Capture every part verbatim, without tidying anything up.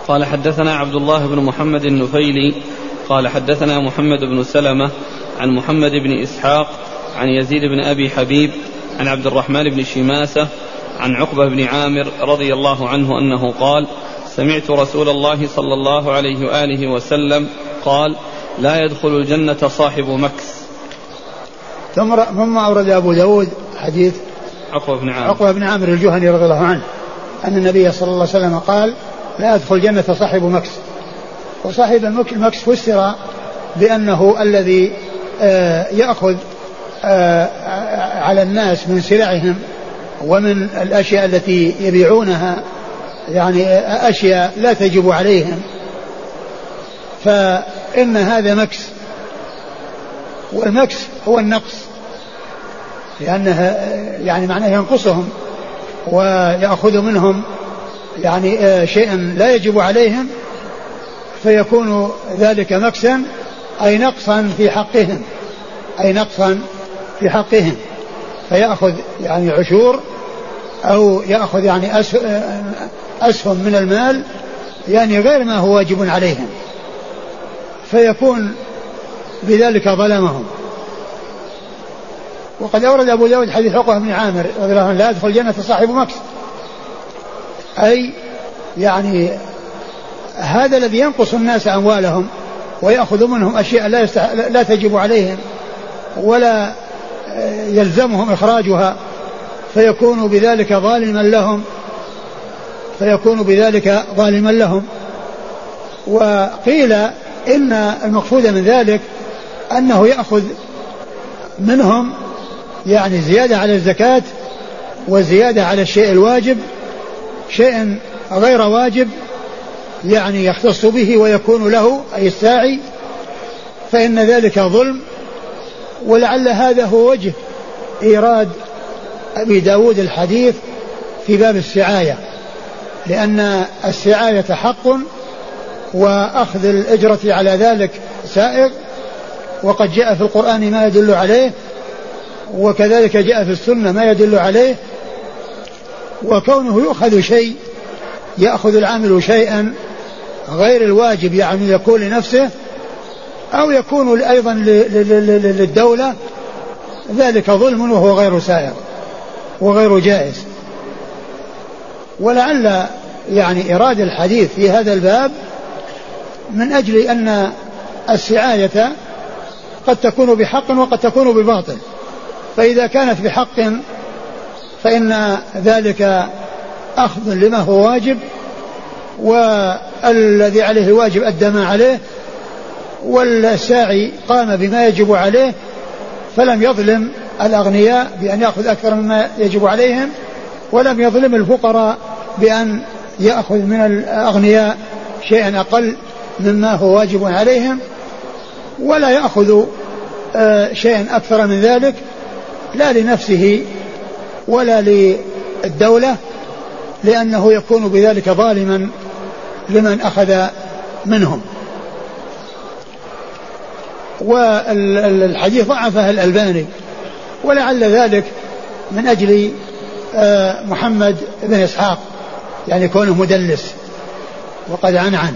قال حدثنا عبد الله بن محمد النفيلي قال حدثنا محمد بن سلمة عن محمد بن إسحاق عن يزيد بن أبي حبيب عن عبد الرحمن بن شماسة عن عقبة بن عامر رضي الله عنه أنه قال سمعت رسول الله صلى الله عليه وآله وسلم قال لا يدخل الجنة صاحب مكس. ثم أورد أبو داود حديث عقبة بن عامر عقبة بن عامر الجهني رضي الله عنه أن النبي صلى الله عليه وسلم قال لا يدخل الجنة صاحب مكس. وصاحب المكس فسر بأنه الذي يأخذ على الناس من سلعهم ومن الأشياء التي يبيعونها، يعني أشياء لا تجب عليهم، فإن هذا مكس. والمكس هو النقص، لأنه يعني معناه ينقصهم ويأخذ منهم يعني شيئا لا يجب عليهم، فيكون ذلك مكسا أي نقصا في حقهم أي نقصا في حقهم فيأخذ يعني عشور أو يأخذ يعني أسهم من المال يعني غير ما هو واجب عليهم، فيكون بذلك ظلمهم. وقد أورد أبو داود حديث عقبة بن عامر رضي الله عنه لا يدخل الجنة صاحب مكس، أي يعني هذا الذي ينقص الناس أموالهم ويأخذ منهم أشياء لا, يستح... لا تجب عليهم ولا يلزمهم إخراجها، فيكون بذلك ظالما لهم فيكون بذلك ظالما لهم. وقيل إن المقصود من ذلك أنه يأخذ منهم يعني زيادة على الزكاة وزيادة على الشيء الواجب، شيء غير واجب يعني يختص به ويكون له أي الساعي، فإن ذلك ظلم. ولعل هذا هو وجه إيراد أبي داود الحديث في باب السعاية، لأن السعاية حق وأخذ الأجرة على ذلك سائغ، وقد جاء في القرآن ما يدل عليه، وكذلك جاء في السنة ما يدل عليه. وكونه يؤخذ شيء يأخذ العامل شيئا غير الواجب يعني يكون لنفسه أو يكون أيضا للدولة، ذلك ظلم وهو غير سائغ وغير جائز. ولعل يعني إرادة الحديث في هذا الباب من أجل أن السعاية قد تكون بحق وقد تكون بباطل، فإذا كانت بحق فإن ذلك أخذ لما هو واجب، والذي عليه الواجب أدى ما عليه، والساعي قام بما يجب عليه فلم يظلم الأغنياء بأن يأخذ أكثر مما يجب عليهم، ولم يظلم الفقراء بأن يأخذ من الأغنياء شيئا أقل مما هو واجب عليهم، ولا يأخذ شيئا أكثر من ذلك لا لنفسه ولا للدولة، لأنه يكون بذلك ظالما لمن أخذ منهم. والحديث ضعفه الألباني، ولعل ذلك من أجل محمد بن إسحاق يعني كونه مدلس وقد عنعن.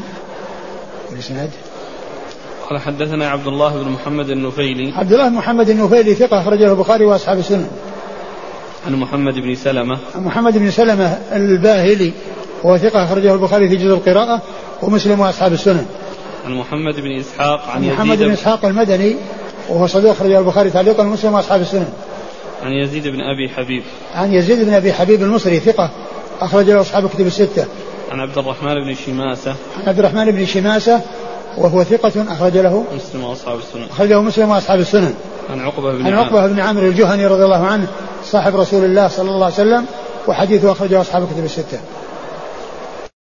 قال حدثنا عبد الله بن محمد النفيلي عبد الله بن محمد النفيلي ثقة أخرجه البخاري وأصحاب السنن. عن محمد بن سلمة محمد بن سلمة الباهلي وهو ثقة أخرجه البخاري في جزء القراءة ومسلم وأصحاب السنن. عن محمد بن إسحاق عن محمد بن إسحاق المدني وهو صدوق أخرجه البخاري تعليقا ومسلم وأصحاب السنن. عن يزيد بن أبي حبيب عن يزيد بن أبي حبيب المصري ثقة أخرجه أصحاب الكتب الستة. عن عبد الرحمن بن شماسة عن عبد الرحمن بن شماسة وهو ثقة أخرج له مسلم وأصحاب السنن أخرجه مسلم وأصحاب السنن. عن عقبة بن عن عقبة بن عامر الجهني رضي الله عنه صاحب رسول الله صلى الله عليه وسلم، وحديثه أخرجه أصحاب الكتب الستة.